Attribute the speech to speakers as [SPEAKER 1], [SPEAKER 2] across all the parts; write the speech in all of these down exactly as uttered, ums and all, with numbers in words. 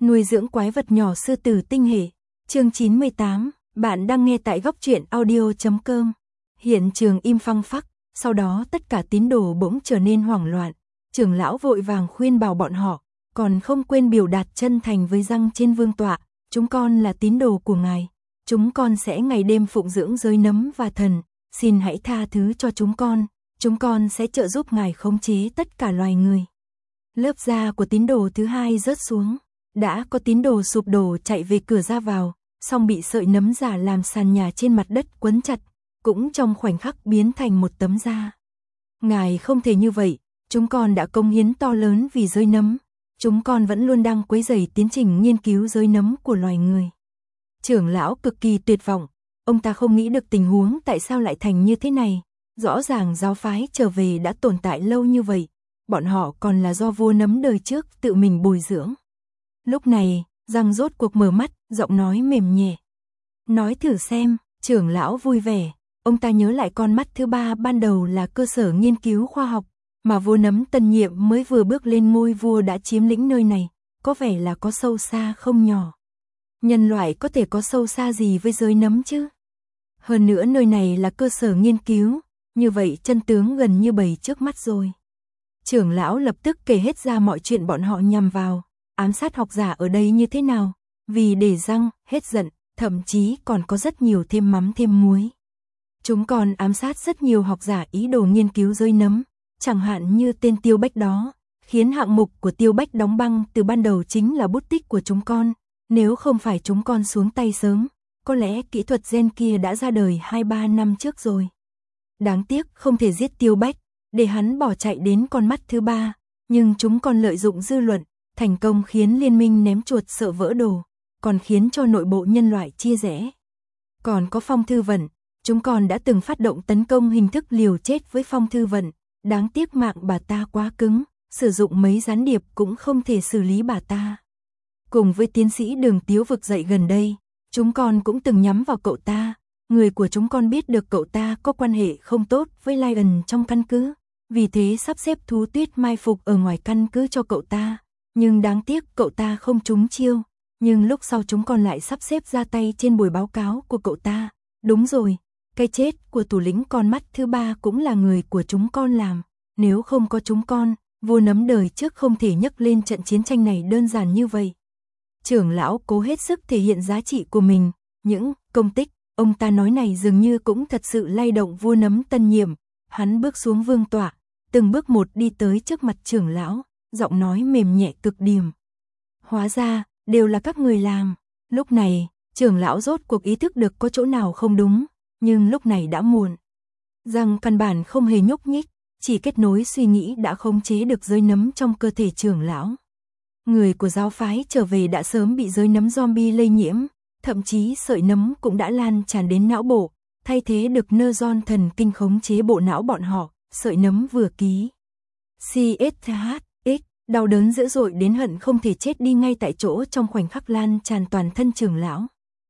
[SPEAKER 1] Nuôi dưỡng quái vật nhỏ sư tử tinh hệ. Chương chín mươi tám, bạn đang nghe tại góc truyện audio chấm com. Hiện trường im phăng phắc, sau đó tất cả tín đồ bỗng trở nên hoảng loạn. Trưởng lão vội vàng khuyên bảo bọn họ, còn không quên biểu đạt chân thành với răng trên vương tọa, chúng con là tín đồ của ngài, chúng con sẽ ngày đêm phụng dưỡng giới nấm và thần, xin hãy tha thứ cho chúng con, chúng con sẽ trợ giúp ngài khống chế tất cả loài người. Lớp da của tín đồ thứ hai rớt xuống, đã có tín đồ sụp đổ chạy về cửa ra vào, song bị sợi nấm giả làm sàn nhà trên mặt đất quấn chặt, cũng trong khoảnh khắc biến thành một tấm da. Ngài không thể như vậy, chúng con đã cống hiến to lớn vì giới nấm, chúng con vẫn luôn đang quấy rầy tiến trình nghiên cứu giới nấm của loài người. Trưởng lão cực kỳ tuyệt vọng, ông ta không nghĩ được tình huống tại sao lại thành như thế này, rõ ràng giáo phái trở về đã tồn tại lâu như vậy, bọn họ còn là do vua nấm đời trước tự mình bồi dưỡng. Lúc này, răng rốt cuộc mở mắt, giọng nói mềm nhẹ. Nói thử xem, trưởng lão vui vẻ, ông ta nhớ lại con mắt thứ ba ban đầu là cơ sở nghiên cứu khoa học, mà vua nấm tân nhiệm mới vừa bước lên ngôi vua đã chiếm lĩnh nơi này, có vẻ là có sâu xa không nhỏ. Nhân loại có thể có sâu xa gì với giới nấm chứ? Hơn nữa nơi này là cơ sở nghiên cứu, như vậy chân tướng gần như bày trước mắt rồi. Trưởng lão lập tức kể hết ra mọi chuyện bọn họ nhằm vào, ám sát học giả ở đây như thế nào, vì để răng, hết giận, thậm chí còn có rất nhiều thêm mắm thêm muối. Chúng còn ám sát rất nhiều học giả ý đồ nghiên cứu giới nấm, chẳng hạn như tên Tiêu Bách đó, khiến hạng mục của Tiêu Bách đóng băng từ ban đầu chính là bút tích của chúng con, nếu không phải chúng con xuống tay sớm, có lẽ kỹ thuật gen kia đã ra đời hai ba năm trước rồi. Đáng tiếc không thể giết Tiêu Bách, để hắn bỏ chạy đến con mắt thứ ba, nhưng chúng con lợi dụng dư luận, thành công khiến liên minh ném chuột sợ vỡ đồ, còn khiến cho nội bộ nhân loại chia rẽ. Còn có Phong Thư Vận, chúng con đã từng phát động tấn công hình thức liều chết với Phong Thư Vận, đáng tiếc mạng bà ta quá cứng, sử dụng mấy gián điệp cũng không thể xử lý bà ta. Cùng với tiến sĩ Đường Tiếu vực dậy gần đây, chúng con cũng từng nhắm vào cậu ta, người của chúng con biết được cậu ta có quan hệ không tốt với Lion trong căn cứ, vì thế sắp xếp Thú Tuyết mai phục ở ngoài căn cứ cho cậu ta, nhưng đáng tiếc cậu ta không trúng chiêu, nhưng lúc sau chúng con lại sắp xếp ra tay trên buổi báo cáo của cậu ta. Đúng rồi, cái chết của thủ lĩnh con mắt thứ ba cũng là người của chúng con làm, nếu không có chúng con, vua nấm đời trước không thể nhấc lên trận chiến tranh này đơn giản như vậy. Trưởng lão cố hết sức thể hiện giá trị của mình, những công tích ông ta nói này dường như cũng thật sự lay động vua nấm tân nhiệm. Hắn bước xuống vương tọa, từng bước một đi tới trước mặt trưởng lão, giọng nói mềm nhẹ cực điểm. Hóa ra, đều là các người làm. Lúc này, trưởng lão rốt cuộc ý thức được có chỗ nào không đúng, nhưng lúc này đã muộn. Rằng căn bản không hề nhúc nhích, chỉ kết nối suy nghĩ đã khống chế được giới nấm trong cơ thể trưởng lão. Người của giáo phái trở về đã sớm bị giới nấm zombie lây nhiễm, thậm chí sợi nấm cũng đã lan tràn đến não bộ, thay thế được neuron thần kinh khống chế bộ não bọn họ, sợi nấm vừa ký. xê ét hát ích, đau đớn dữ dội đến hận không thể chết đi ngay tại chỗ trong khoảnh khắc lan tràn toàn thân trưởng lão.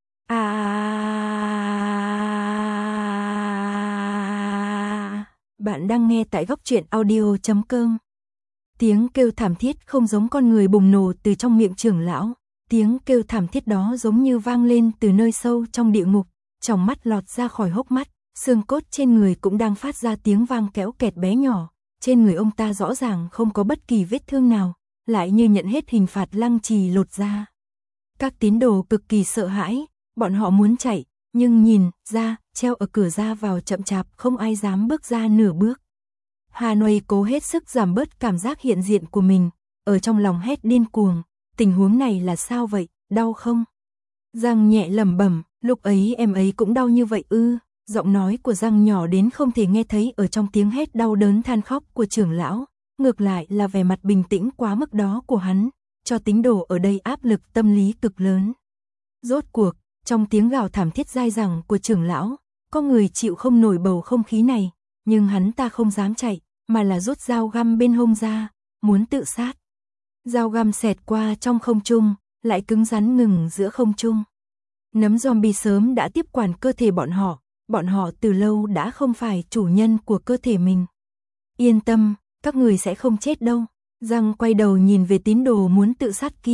[SPEAKER 1] À, bạn đang nghe tại góc truyện audio chấm com. Tiếng kêu thảm thiết không giống con người bùng nổ từ trong miệng trưởng lão, tiếng kêu thảm thiết đó giống như vang lên từ nơi sâu trong địa ngục, trong mắt lọt ra khỏi hốc mắt, xương cốt trên người cũng đang phát ra tiếng vang kéo kẹt bé nhỏ, trên người ông ta rõ ràng không có bất kỳ vết thương nào, lại như nhận hết hình phạt lăng trì lột da. Các tín đồ cực kỳ sợ hãi, bọn họ muốn chạy, nhưng nhìn ra, treo ở cửa ra vào chậm chạp không ai dám bước ra nửa bước. Hanoi cố hết sức giảm bớt cảm giác hiện diện của mình, ở trong lòng hét điên cuồng, tình huống này là sao vậy, đau không? Giang nhẹ lẩm bẩm, lúc ấy em ấy cũng đau như vậy ư? Giọng nói của Giang nhỏ đến không thể nghe thấy ở trong tiếng hét đau đớn than khóc của trưởng lão, ngược lại là vẻ mặt bình tĩnh quá mức đó của hắn, cho tín đồ ở đây áp lực tâm lý cực lớn. Rốt cuộc, trong tiếng gào thảm thiết dai dẳng của trưởng lão, có người chịu không nổi bầu không khí này, nhưng hắn ta không dám chạy, mà là rút dao găm bên hông ra, muốn tự sát. Dao găm xẹt qua trong không trung, lại cứng rắn ngừng giữa không trung. Nấm zombie sớm đã tiếp quản cơ thể bọn họ, bọn họ từ lâu đã không phải chủ nhân của cơ thể mình. Yên tâm, các người sẽ không chết đâu. Giang quay đầu nhìn về tín đồ muốn tự sát kia,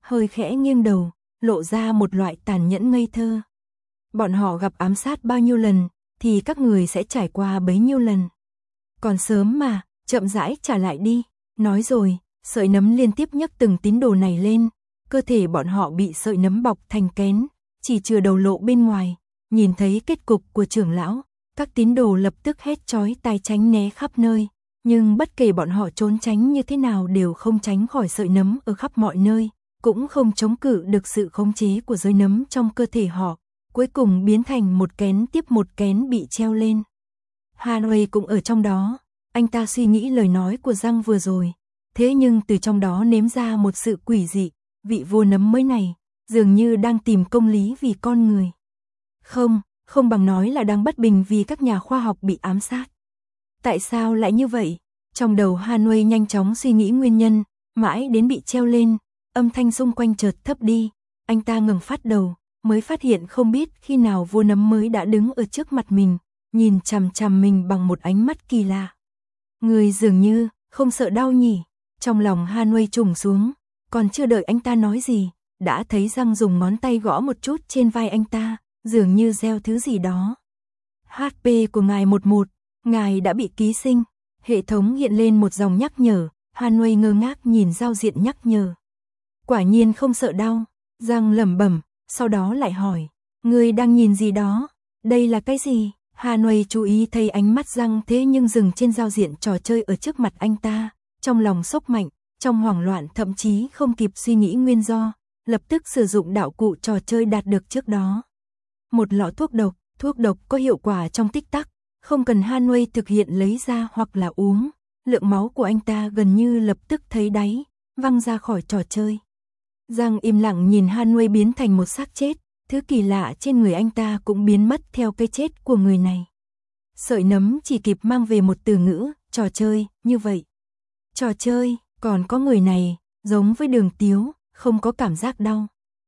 [SPEAKER 1] hơi khẽ nghiêng đầu, lộ ra một loại tàn nhẫn ngây thơ. Bọn họ gặp ám sát bao nhiêu lần, thì các người sẽ trải qua bấy nhiêu lần. Còn sớm mà, chậm rãi trả lại đi. Nói rồi, sợi nấm liên tiếp nhấc từng tín đồ này lên, cơ thể bọn họ bị sợi nấm bọc thành kén, chỉ chừa đầu lộ bên ngoài. Nhìn thấy kết cục của trưởng lão, các tín đồ lập tức hét chói tai tránh né khắp nơi, nhưng bất kể bọn họ trốn tránh như thế nào đều không tránh khỏi sợi nấm ở khắp mọi nơi, cũng không chống cự được sự khống chế của giới nấm trong cơ thể họ, cuối cùng biến thành một kén tiếp một kén bị treo lên. Hanwei cũng ở trong đó, anh ta suy nghĩ lời nói của Giang vừa rồi, thế nhưng từ trong đó nếm ra một sự quỷ dị, vị vua nấm mới này, dường như đang tìm công lý vì con người. Không, không bằng nói là đang bất bình vì các nhà khoa học bị ám sát. Tại sao lại như vậy? Trong đầu Hanwei nhanh chóng suy nghĩ nguyên nhân, mãi đến bị treo lên, âm thanh xung quanh chợt thấp đi, anh ta ngẩng phát đầu, mới phát hiện không biết khi nào vua nấm mới đã đứng ở trước mặt mình, nhìn chằm chằm mình bằng một ánh mắt kỳ lạ. Người dường như không sợ đau nhỉ? Trong lòng Hanwei trùng xuống, còn chưa đợi anh ta nói gì, đã thấy Giang dùng ngón tay gõ một chút trên vai anh ta, dường như gieo thứ gì đó. hát pê của ngài một một, ngài đã bị ký sinh. Hệ thống hiện lên một dòng nhắc nhở, Hanwei ngơ ngác nhìn giao diện nhắc nhở. Quả nhiên không sợ đau, Giang lẩm bẩm, sau đó lại hỏi, ngươi đang nhìn gì đó? Đây là cái gì? Hanwei chú ý thấy ánh mắt Giang thế nhưng dừng trên giao diện trò chơi ở trước mặt anh ta, trong lòng sốc mạnh, trong hoảng loạn thậm chí không kịp suy nghĩ nguyên do, lập tức sử dụng đạo cụ trò chơi đạt được trước đó. Một lọ thuốc độc, thuốc độc có hiệu quả trong tích tắc, không cần Hanwei thực hiện lấy ra hoặc là uống, lượng máu của anh ta gần như lập tức thấy đáy, văng ra khỏi trò chơi. Giang im lặng nhìn Hanwei biến thành một xác chết, thứ kỳ lạ trên người anh ta cũng biến mất theo cái chết của người này. Sợi nấm chỉ kịp mang về một từ ngữ, trò chơi, như vậy. Trò chơi, còn có người này, giống với Đường Tiếu, không có cảm giác đau.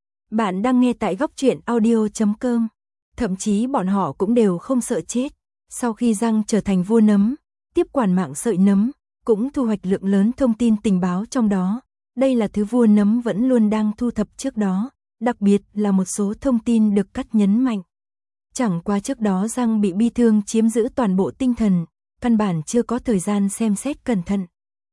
[SPEAKER 1] Bạn đang nghe tại góc truyện audio chấm com. Thậm chí bọn họ cũng đều không sợ chết. Sau khi Giang trở thành vua nấm, tiếp quản mạng sợi nấm, cũng thu hoạch lượng lớn thông tin tình báo trong đó. Đây là thứ vua nấm vẫn luôn đang thu thập trước đó, đặc biệt là một số thông tin được cắt nhấn mạnh. Chẳng qua trước đó Giang bị bi thương chiếm giữ toàn bộ tinh thần, căn bản chưa có thời gian xem xét cẩn thận.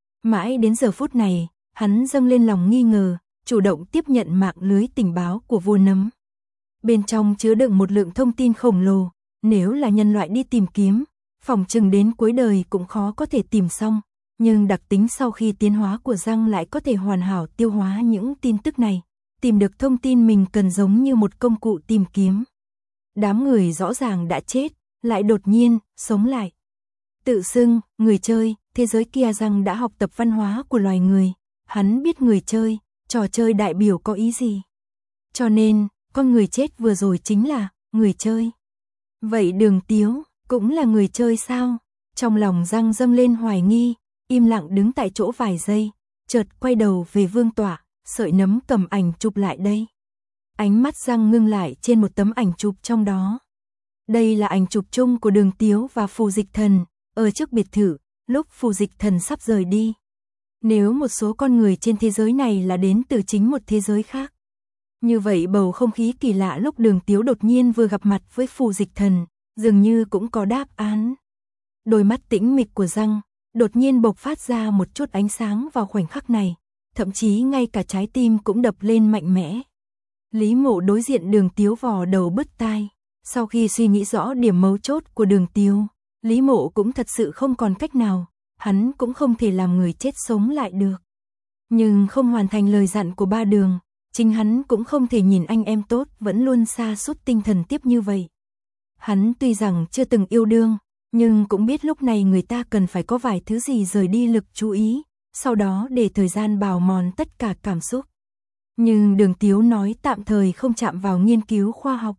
[SPEAKER 1] Mãi đến giờ phút này, hắn dâng lên lòng nghi ngờ, chủ động tiếp nhận mạng lưới tình báo của vua nấm. Bên trong chứa đựng một lượng thông tin khổng lồ, nếu là nhân loại đi tìm kiếm, phỏng chừng đến cuối đời cũng khó có thể tìm xong, nhưng đặc tính sau khi tiến hóa của Giang lại có thể hoàn hảo tiêu hóa những tin tức này, tìm được thông tin mình cần giống như một công cụ tìm kiếm. Đám người rõ ràng đã chết, lại đột nhiên sống lại. Tự xưng, người chơi, thế giới kia Giang đã học tập văn hóa của loài người, hắn biết người chơi, trò chơi đại biểu có ý gì. Cho nên, con người chết vừa rồi chính là người chơi. Vậy Đường Tiếu cũng là người chơi sao? Trong lòng Giang dâng lên hoài nghi, im lặng đứng tại chỗ vài giây, chợt quay đầu về vương tọa, sợi nấm cầm ảnh chụp lại đây. Ánh mắt Giang ngưng lại trên một tấm ảnh chụp trong đó. Đây là ảnh chụp chung của Đường Tiếu và Phù Dịch Thần, ở trước biệt thự, lúc Phù Dịch Thần sắp rời đi. Nếu một số con người trên thế giới này là đến từ chính một thế giới khác. Như vậy bầu không khí kỳ lạ lúc Đường Tiếu đột nhiên vừa gặp mặt với Phù Dịch Thần, dường như cũng có đáp án. Đôi mắt tĩnh mịch của Giang đột nhiên bộc phát ra một chút ánh sáng vào khoảnh khắc này, thậm chí ngay cả trái tim cũng đập lên mạnh mẽ. Lý Mộ đối diện Đường Tiếu vò đầu bứt tai, sau khi suy nghĩ rõ điểm mấu chốt của Đường Tiếu, Lý Mộ cũng thật sự không còn cách nào, hắn cũng không thể làm người chết sống lại được. Nhưng không hoàn thành lời dặn của Ba Đường, chính hắn cũng không thể nhìn anh em tốt vẫn luôn sa sút tinh thần tiếp như vậy. Hắn tuy rằng chưa từng yêu đương, nhưng cũng biết lúc này người ta cần phải có vài thứ gì rời đi lực chú ý, sau đó để thời gian bào mòn tất cả cảm xúc. Nhưng Đường Tiếu nói tạm thời không chạm vào nghiên cứu khoa học.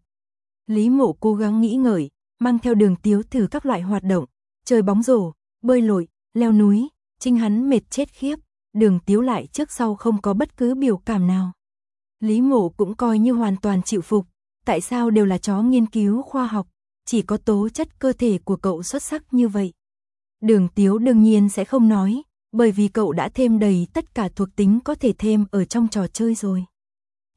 [SPEAKER 1] Lý Mộ cố gắng nghĩ ngợi, mang theo Đường Tiếu thử các loại hoạt động, chơi bóng rổ, bơi lội, leo núi, chính hắn mệt chết khiếp, Đường Tiếu lại trước sau không có bất cứ biểu cảm nào. Lý Mộ cũng coi như hoàn toàn chịu phục, tại sao đều là chó nghiên cứu khoa học, chỉ có tố chất cơ thể của cậu xuất sắc như vậy. Đường Tiếu đương nhiên sẽ không nói, bởi vì cậu đã thêm đầy tất cả thuộc tính có thể thêm ở trong trò chơi rồi.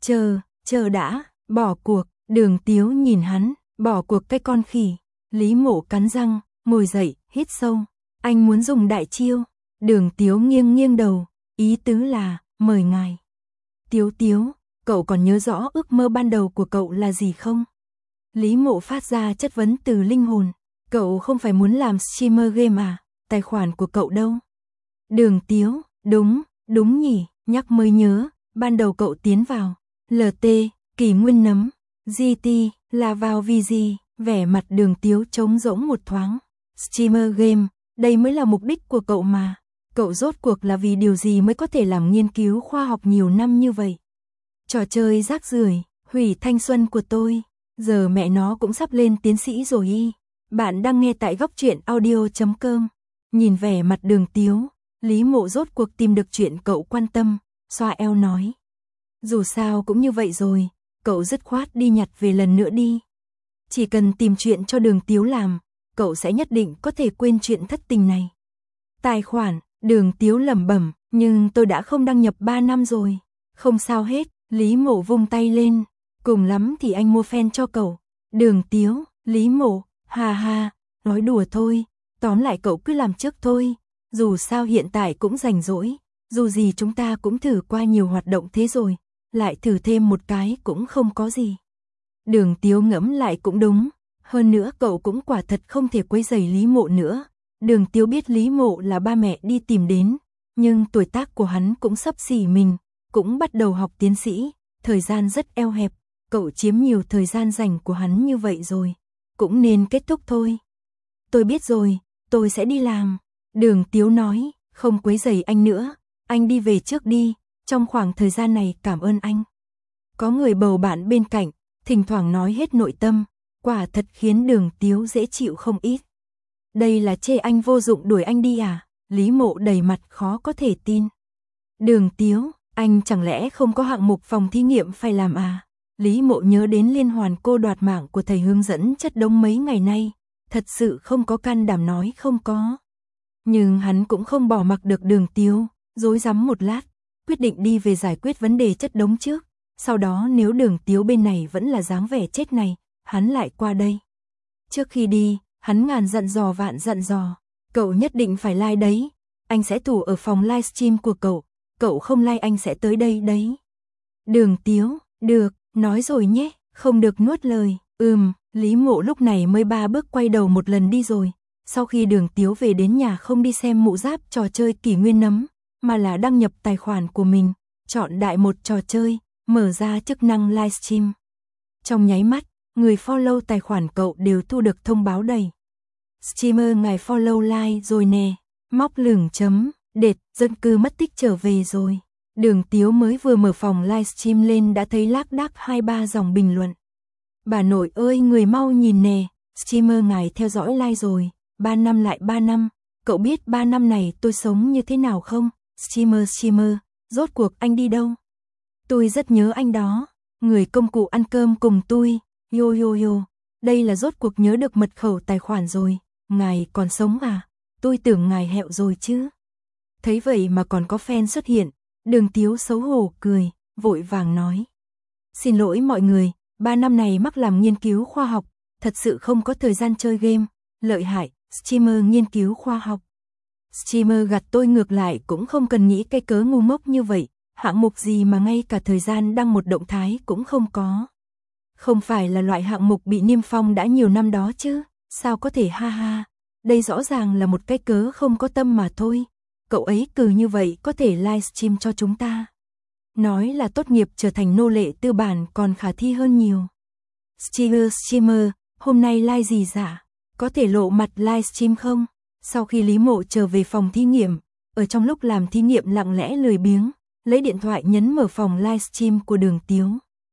[SPEAKER 1] Chờ, chờ đã, bỏ cuộc, Đường Tiếu nhìn hắn, bỏ cuộc cái con khỉ. Lý Mộ cắn răng, ngồi dậy, hít sâu. Anh muốn dùng đại chiêu. Đường Tiếu nghiêng nghiêng đầu, ý tứ là, mời ngài. Tiếu Tiếu, cậu còn nhớ rõ ước mơ ban đầu của cậu là gì không? Lý Mộ phát ra chất vấn từ linh hồn. Cậu không phải muốn làm streamer game à? Tài khoản của cậu đâu? Đường Tiếu, đúng, đúng nhỉ, nhắc mới nhớ, ban đầu cậu tiến vào lờ tê, Kỷ Nguyên Nấm, giê tê, là vào vì gì? Vẻ mặt Đường Tiếu trống rỗng một thoáng. Streamer game, đây mới là mục đích của cậu mà. Cậu rốt cuộc là vì điều gì mới có thể làm nghiên cứu khoa học nhiều năm như vậy? Trò chơi rác rưởi, hủy thanh xuân của tôi. Giờ mẹ nó cũng sắp lên tiến sĩ rồi y. Bạn đang nghe tại góc truyện audio chấm com. Nhìn vẻ mặt Đường Tiếu, Lý Mộ rốt cuộc tìm được chuyện cậu quan tâm, xoa eo nói. Dù sao cũng như vậy rồi, cậu dứt khoát đi nhặt về lần nữa đi. Chỉ cần tìm chuyện cho Đường Tiếu làm, cậu sẽ nhất định có thể quên chuyện thất tình này. Tài khoản, Đường Tiếu lẩm bẩm, nhưng tôi đã không đăng nhập ba năm rồi. Không sao hết, Lý Mộ vung tay lên, cùng lắm thì anh mua fan cho cậu. Đường Tiếu, Lý Mộ, ha ha, nói đùa thôi, tóm lại cậu cứ làm trước thôi. Dù sao hiện tại cũng rảnh rỗi, dù gì chúng ta cũng thử qua nhiều hoạt động thế rồi, lại thử thêm một cái cũng không có gì. Đường Tiếu ngẫm lại cũng đúng, hơn nữa cậu cũng quả thật không thể quấy rầy Lý Mộ nữa. Đường Tiếu biết Lý Mộ là ba mẹ đi tìm đến, nhưng tuổi tác của hắn cũng sắp xỉ mình, cũng bắt đầu học tiến sĩ, thời gian rất eo hẹp, cậu chiếm nhiều thời gian rảnh của hắn như vậy rồi, cũng nên kết thúc thôi. Tôi biết rồi, tôi sẽ đi làm. Đường Tiếu nói, không quấy rầy anh nữa, anh đi về trước đi, trong khoảng thời gian này cảm ơn anh. Có người bầu bạn bên cạnh, thỉnh thoảng nói hết nội tâm, quả thật khiến Đường Tiếu dễ chịu không ít. Đây là chê anh vô dụng đuổi anh đi à? Lý Mộ đầy mặt khó có thể tin. Đường Tiếu, anh chẳng lẽ không có hạng mục phòng thí nghiệm phải làm à? Lý Mộ nhớ đến liên hoàn cô đoạt mạng của thầy hướng dẫn chất đống mấy ngày nay, thật sự không có can đảm nói không có. Nhưng hắn cũng không bỏ mặc được Đường Tiếu, rối rắm một lát, quyết định đi về giải quyết vấn đề chất đống trước, sau đó nếu Đường Tiếu bên này vẫn là dáng vẻ chết này, hắn lại qua đây. Trước khi đi, hắn ngàn dặn dò vạn dặn dò, cậu nhất định phải like đấy, anh sẽ thủ ở phòng livestream của cậu, cậu không like anh sẽ tới đây đấy. Đường Tiếu, được, nói rồi nhé, không được nuốt lời, ừm, Lý Mộ lúc này mới ba bước quay đầu một lần đi rồi. Sau khi Đường Tiếu về đến nhà không đi xem mụ giáp trò chơi Kỷ Nguyên Nấm, mà là đăng nhập tài khoản của mình, chọn đại một trò chơi, mở ra chức năng livestream. Trong nháy mắt, người follow tài khoản cậu đều thu được thông báo đầy. Streamer ngài follow like rồi nè, móc lửng chấm, đệt, dân cư mất tích trở về rồi. Đường Tiếu mới vừa mở phòng livestream lên đã thấy lác đác hai ba dòng bình luận. Bà nội ơi người mau nhìn nè, streamer ngài theo dõi like rồi, ba năm lại ba năm, cậu biết ba năm này tôi sống như thế nào không? Streamer streamer, rốt cuộc anh đi đâu? Tôi rất nhớ anh đó, người công cụ ăn cơm cùng tôi, yo yo yo, đây là rốt cuộc nhớ được mật khẩu tài khoản rồi, ngài còn sống à? Tôi tưởng ngài hẹo rồi chứ. Thấy vậy mà còn có fan xuất hiện, Đường Tiếu xấu hổ cười, vội vàng nói. Xin lỗi mọi người, ba năm này mắc làm nghiên cứu khoa học, thật sự không có thời gian chơi game, lợi hại, streamer nghiên cứu khoa học. Streamer gặt tôi ngược lại cũng không cần nghĩ cái cớ ngu ngốc như vậy, hạng mục gì mà ngay cả thời gian đăng một động thái cũng không có. Không phải là loại hạng mục bị niêm phong đã nhiều năm đó chứ, sao có thể ha ha, đây rõ ràng là một cái cớ không có tâm mà thôi, cậu ấy cừ như vậy có thể livestream cho chúng ta. Nói là tốt nghiệp trở thành nô lệ tư bản còn khả thi hơn nhiều. Streamer streamer, hôm nay live gì dạ? Có thể lộ mặt livestream không? Sau khi Lý Mộ trở về phòng thí nghiệm, ở trong lúc làm thí nghiệm lặng lẽ lười biếng, lấy điện thoại nhấn mở phòng livestream của Đường Tiếu.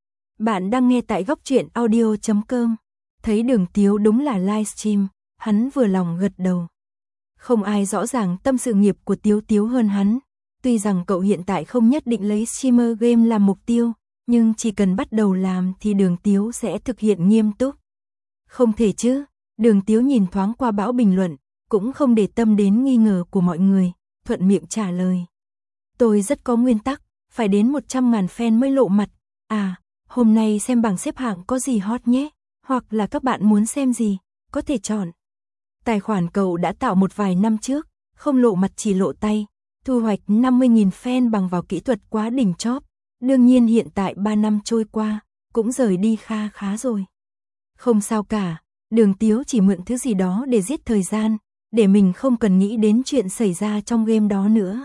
[SPEAKER 1] Bạn đang nghe tại góc truyện audio chấm com. Thấy Đường Tiếu đúng là livestream, hắn vừa lòng gật đầu. Không ai rõ ràng tâm sự nghiệp của Tiếu Tiếu hơn hắn. Tuy rằng cậu hiện tại không nhất định lấy streamer game làm mục tiêu, nhưng chỉ cần bắt đầu làm thì Đường Tiếu sẽ thực hiện nghiêm túc. Không thể chứ, Đường Tiếu nhìn thoáng qua bão bình luận, cũng không để tâm đến nghi ngờ của mọi người, thuận miệng trả lời. Tôi rất có nguyên tắc, phải đến một trăm ngàn fan mới lộ mặt, À, hôm nay xem bảng xếp hạng có gì hot nhé, hoặc là các bạn muốn xem gì, có thể chọn. Tài khoản cậu đã tạo một vài năm trước, không lộ mặt chỉ lộ tay, thu hoạch năm mươi nghìn fan bằng vào kỹ thuật quá đỉnh chóp. Đương nhiên hiện tại ba năm trôi qua, cũng rời đi kha khá rồi. Không sao cả, Đường Tiếu chỉ mượn thứ gì đó để giết thời gian, để mình không cần nghĩ đến chuyện xảy ra trong game đó nữa.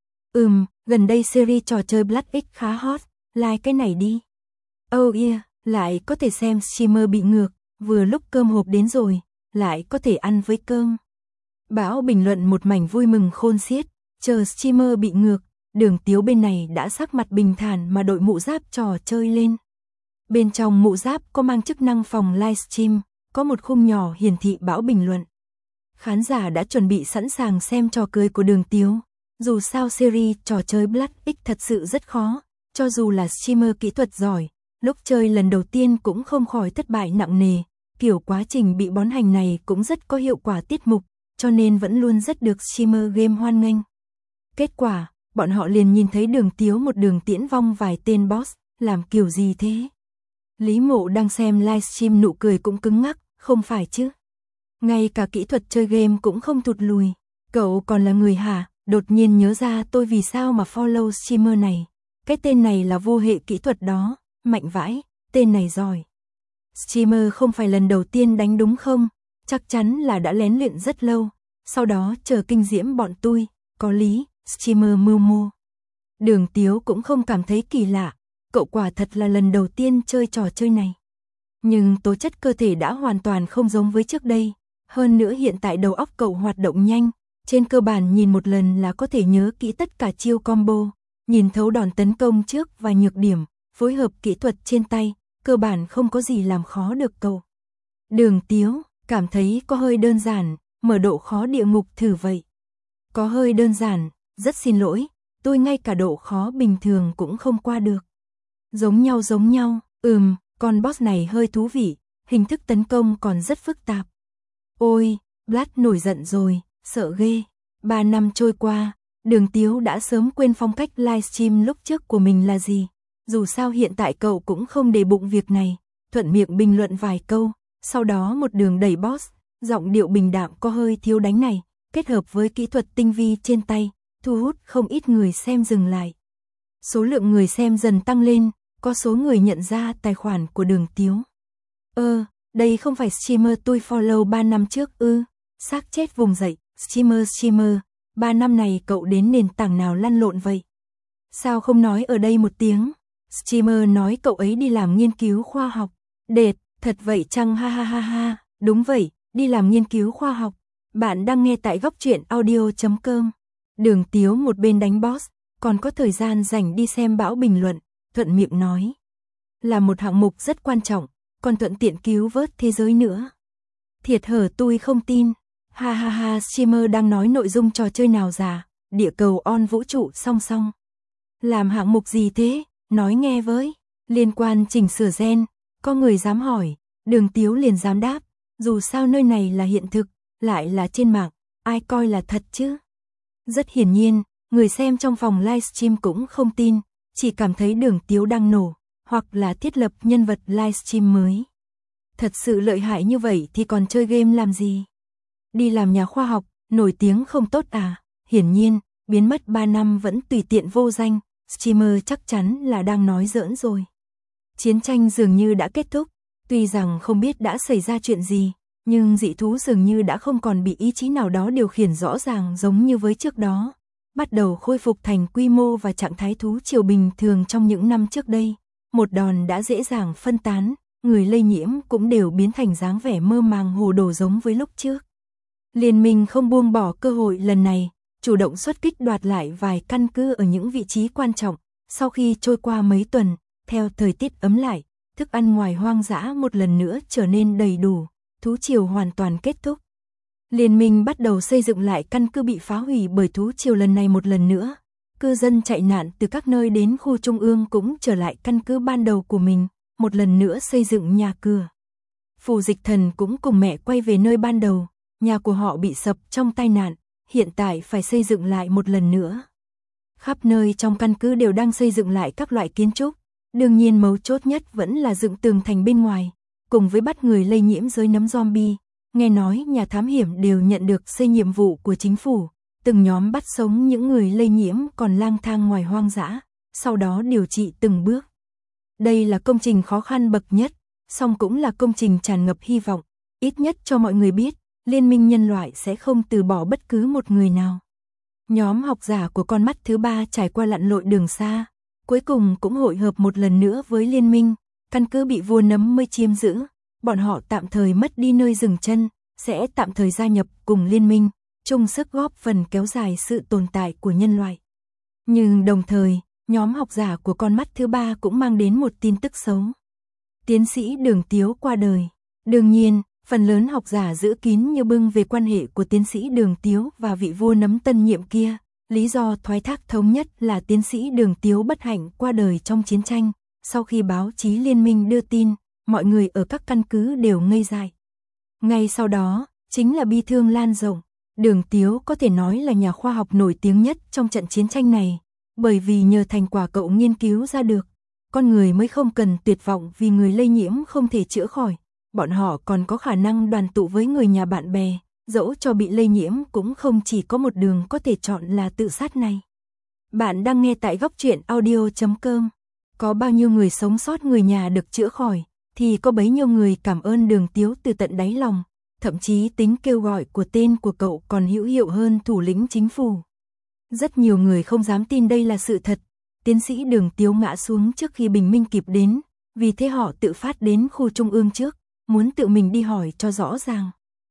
[SPEAKER 1] Ừm, gần đây series trò chơi Blood X khá hot, like cái này đi. Oh yeah, lại có thể xem streamer bị ngược, vừa lúc cơm hộp đến rồi, lại có thể ăn với cơm. Bão bình luận một mảnh vui mừng khôn xiết, chờ streamer bị ngược, Đường Tiếu bên này đã sắc mặt bình thản mà đội mũ giáp trò chơi lên. Bên trong mũ giáp có mang chức năng phòng livestream, có một khung nhỏ hiển thị bão bình luận. Khán giả đã chuẩn bị sẵn sàng xem trò cười của Đường Tiếu. Dù sao series trò chơi Blood X thật sự rất khó, cho dù là streamer kỹ thuật giỏi, lúc chơi lần đầu tiên cũng không khỏi thất bại nặng nề, kiểu quá trình bị bón hành này cũng rất có hiệu quả tiết mục, cho nên vẫn luôn rất được streamer game hoan nghênh. Kết quả, bọn họ liền nhìn thấy Đường Tiếu một đường tiễn vong vài tên boss, làm kiểu gì thế? Lý Mộ đang xem livestream nụ cười cũng cứng ngắc, không phải chứ? Ngay cả kỹ thuật chơi game cũng không thụt lùi, cậu còn là người hả? Đột nhiên nhớ ra tôi vì sao mà follow streamer này. Cái tên này là vô hệ kỹ thuật đó, mạnh vãi, tên này giỏi. Streamer không phải lần đầu tiên đánh đúng không? Chắc chắn là đã lén luyện rất lâu, sau đó chờ kinh diễm bọn tôi, có lý, streamer mưu mô. Đường Tiếu cũng không cảm thấy kỳ lạ, cậu quả thật là lần đầu tiên chơi trò chơi này. Nhưng tố chất cơ thể đã hoàn toàn không giống với trước đây, hơn nữa hiện tại đầu óc cậu hoạt động nhanh. Trên cơ bản nhìn một lần là có thể nhớ kỹ tất cả chiêu combo, nhìn thấu đòn tấn công trước và nhược điểm, phối hợp kỹ thuật trên tay, cơ bản không có gì làm khó được cậu. Đường Tiếu, cảm thấy có hơi đơn giản, mở độ khó địa ngục thử vậy. Có hơi đơn giản, rất xin lỗi, tôi ngay cả độ khó bình thường cũng không qua được. Giống nhau giống nhau, ừm, con boss này hơi thú vị, hình thức tấn công còn rất phức tạp. Ôi, Blood nổi giận rồi. Sợ ghê, ba năm trôi qua, Đường Tiếu đã sớm quên phong cách livestream lúc trước của mình là gì. Dù sao hiện tại cậu cũng không để bụng việc này, thuận miệng bình luận vài câu, sau đó một đường đẩy boss, giọng điệu bình đạm có hơi thiếu đánh này, kết hợp với kỹ thuật tinh vi trên tay, thu hút không ít người xem dừng lại. Số lượng người xem dần tăng lên, có số người nhận ra tài khoản của Đường Tiếu. Ơ, đây không phải streamer tôi follow ba năm trước ư, xác chết vùng dậy. Streamer streamer, ba năm này cậu đến nền tảng nào lăn lộn vậy? Sao không nói ở đây một tiếng? Streamer nói cậu ấy đi làm nghiên cứu khoa học. Đệt, thật vậy chăng ha ha ha ha, đúng vậy, đi làm nghiên cứu khoa học. Bạn đang nghe tại góc truyện audio chấm com. Đường Tiếu một bên đánh boss, còn có thời gian dành đi xem bão bình luận, thuận miệng nói. Là một hạng mục rất quan trọng, còn thuận tiện cứu vớt thế giới nữa. Thiệt hở tôi không tin. Ha ha ha, streamer đang nói nội dung trò chơi nào già, địa cầu on vũ trụ song song. Làm hạng mục gì thế, nói nghe với, liên quan chỉnh sửa gen, có người dám hỏi, Đường Tiếu liền dám đáp, dù sao nơi này là hiện thực, lại là trên mạng, ai coi là thật chứ. Rất hiển nhiên, người xem trong phòng livestream cũng không tin, chỉ cảm thấy Đường Tiếu đang nổ, hoặc là thiết lập nhân vật livestream mới. Thật sự lợi hại như vậy thì còn chơi game làm gì? Đi làm nhà khoa học, nổi tiếng không tốt à? Hiển nhiên, biến mất ba năm vẫn tùy tiện vô danh, streamer chắc chắn là đang nói giỡn rồi. Chiến tranh dường như đã kết thúc, tuy rằng không biết đã xảy ra chuyện gì, nhưng dị thú dường như đã không còn bị ý chí nào đó điều khiển rõ ràng giống như với trước đó, bắt đầu khôi phục thành quy mô và trạng thái thú triều bình thường trong những năm trước đây. Một đòn đã dễ dàng phân tán, người lây nhiễm cũng đều biến thành dáng vẻ mơ màng hồ đồ giống với lúc trước. Liên minh không buông bỏ cơ hội lần này, chủ động xuất kích đoạt lại vài căn cứ ở những vị trí quan trọng. Sau khi trôi qua mấy tuần, theo thời tiết ấm lại, thức ăn ngoài hoang dã một lần nữa trở nên đầy đủ, thú triều hoàn toàn kết thúc. Liên minh bắt đầu xây dựng lại căn cứ bị phá hủy bởi thú triều lần này một lần nữa. Cư dân chạy nạn từ các nơi đến khu trung ương cũng trở lại căn cứ ban đầu của mình, một lần nữa xây dựng nhà cửa. Phù Dịch Thần cũng cùng mẹ quay về nơi ban đầu. Nhà của họ bị sập trong tai nạn, hiện tại phải xây dựng lại một lần nữa. Khắp nơi trong căn cứ đều đang xây dựng lại các loại kiến trúc, Đương nhiên mấu chốt nhất vẫn là dựng tường thành bên ngoài, cùng với bắt người lây nhiễm dưới nấm zombie. Nghe nói nhà thám hiểm đều nhận được xây nhiệm vụ của chính phủ, từng nhóm bắt sống những người lây nhiễm còn lang thang ngoài hoang dã, sau đó điều trị từng bước. Đây là công trình khó khăn bậc nhất, song cũng là công trình tràn ngập hy vọng, ít nhất cho mọi người biết, liên minh nhân loại sẽ không từ bỏ bất cứ một người nào. Nhóm học giả của con mắt thứ ba trải qua lặn lội đường xa, cuối cùng cũng hội hợp một lần nữa với liên minh, căn cứ bị vua nấm mây chiếm giữ, bọn họ tạm thời mất đi nơi dừng chân, sẽ tạm thời gia nhập cùng liên minh, chung sức góp phần kéo dài sự tồn tại của nhân loại. Nhưng đồng thời, nhóm học giả của con mắt thứ ba cũng mang đến một tin tức xấu. Tiến sĩ Đường Tiếu qua đời. Đương nhiên, phần lớn học giả giữ kín như bưng về quan hệ của tiến sĩ Đường Tiếu và vị vua nấm tân nhiệm kia. Lý do thoái thác thống nhất là tiến sĩ Đường Tiếu bất hạnh qua đời trong chiến tranh. Sau khi báo chí liên minh đưa tin, mọi người ở các căn cứ đều ngây dại. Ngay sau đó, chính là bi thương lan rộng. Đường Tiếu có thể nói là nhà khoa học nổi tiếng nhất trong trận chiến tranh này, bởi vì nhờ thành quả cậu nghiên cứu ra được, con người mới không cần tuyệt vọng vì người lây nhiễm không thể chữa khỏi, bọn họ còn có khả năng đoàn tụ với người nhà bạn bè, dẫu cho bị lây nhiễm cũng không chỉ có một đường có thể chọn là tự sát này. Bạn đang nghe tại góc truyện audio chấm com. Có bao nhiêu người sống sót người nhà được chữa khỏi, thì có bấy nhiêu người cảm ơn Đường Tiếu từ tận đáy lòng, thậm chí tính kêu gọi của tên của cậu còn hữu hiệu hơn thủ lĩnh chính phủ. Rất nhiều người không dám tin đây là sự thật, tiến sĩ Đường Tiếu ngã xuống trước khi bình minh kịp đến, vì thế họ tự phát đến khu trung ương trước, muốn tự mình đi hỏi cho rõ ràng.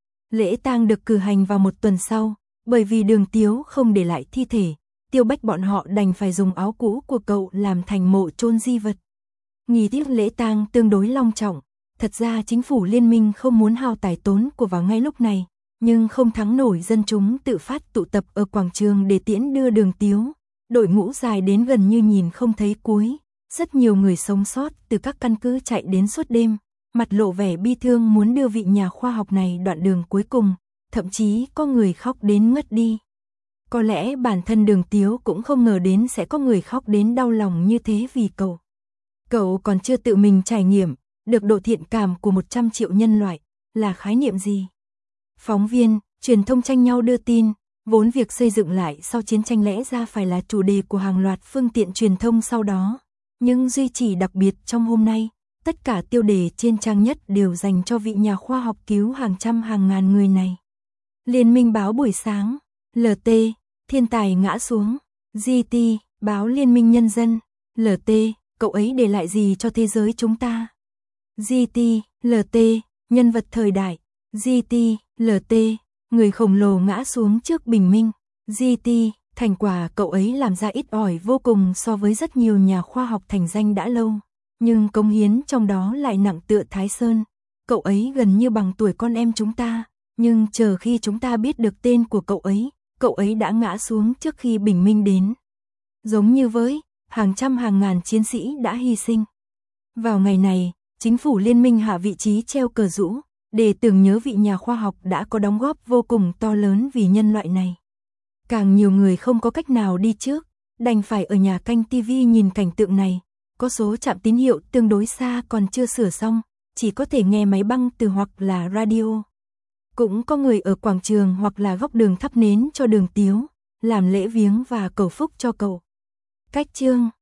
[SPEAKER 1] Lễ tang được cử hành vào một tuần sau, bởi vì Đường Tiếu không để lại thi thể, Tiêu Bách bọn họ đành phải dùng áo cũ của cậu làm thành mộ chôn di vật. Nghi thức lễ tang tương đối long trọng, thật ra chính phủ liên minh không muốn hao tài tốn của vào ngay lúc này, nhưng không thắng nổi dân chúng tự phát tụ tập ở quảng trường để tiễn đưa Đường Tiếu. Đội ngũ dài đến gần như nhìn không thấy cuối, rất nhiều người sống sót từ các căn cứ chạy đến suốt đêm, mặt lộ vẻ bi thương muốn đưa vị nhà khoa học này đoạn đường cuối cùng, thậm chí có người khóc đến ngất đi. Có lẽ bản thân Đường Tiếu cũng không ngờ đến sẽ có người khóc đến đau lòng như thế vì cậu. Cậu còn chưa tự mình trải nghiệm, được độ thiện cảm của một trăm triệu nhân loại, là khái niệm gì? Phóng viên, truyền thông tranh nhau đưa tin, vốn việc xây dựng lại sau chiến tranh lẽ ra phải là chủ đề của hàng loạt phương tiện truyền thông sau đó. Nhưng duy chỉ đặc biệt trong hôm nay, tất cả tiêu đề trên trang nhất đều dành cho vị nhà khoa học cứu hàng trăm hàng ngàn người này. Liên minh báo buổi sáng, lờ tê, thiên tài ngã xuống, giê tê, báo Liên minh Nhân dân, lờ tê, cậu ấy để lại gì cho thế giới chúng ta? giê tê, lờ tê, nhân vật thời đại, giê tê, lờ tê, người khổng lồ ngã xuống trước bình minh, giê tê, thành quả cậu ấy làm ra ít ỏi vô cùng so với rất nhiều nhà khoa học thành danh đã lâu, nhưng cống hiến trong đó lại nặng tựa Thái Sơn. Cậu ấy gần như bằng tuổi con em chúng ta, nhưng chờ khi chúng ta biết được tên của cậu ấy, cậu ấy đã ngã xuống trước khi bình minh đến. Giống như với hàng trăm hàng ngàn chiến sĩ đã hy sinh. Vào ngày này, chính phủ liên minh hạ vị trí treo cờ rũ, để tưởng nhớ vị nhà khoa học đã có đóng góp vô cùng to lớn vì nhân loại này. Càng nhiều người không có cách nào đi trước, đành phải ở nhà canh tivi nhìn cảnh tượng này, có số trạm tín hiệu tương đối xa còn chưa sửa xong, chỉ có thể nghe máy băng từ hoặc là radio. Cũng có người ở quảng trường hoặc là góc đường thắp nến cho Đường Tiếu, làm lễ viếng và cầu phúc cho cậu. Cách chương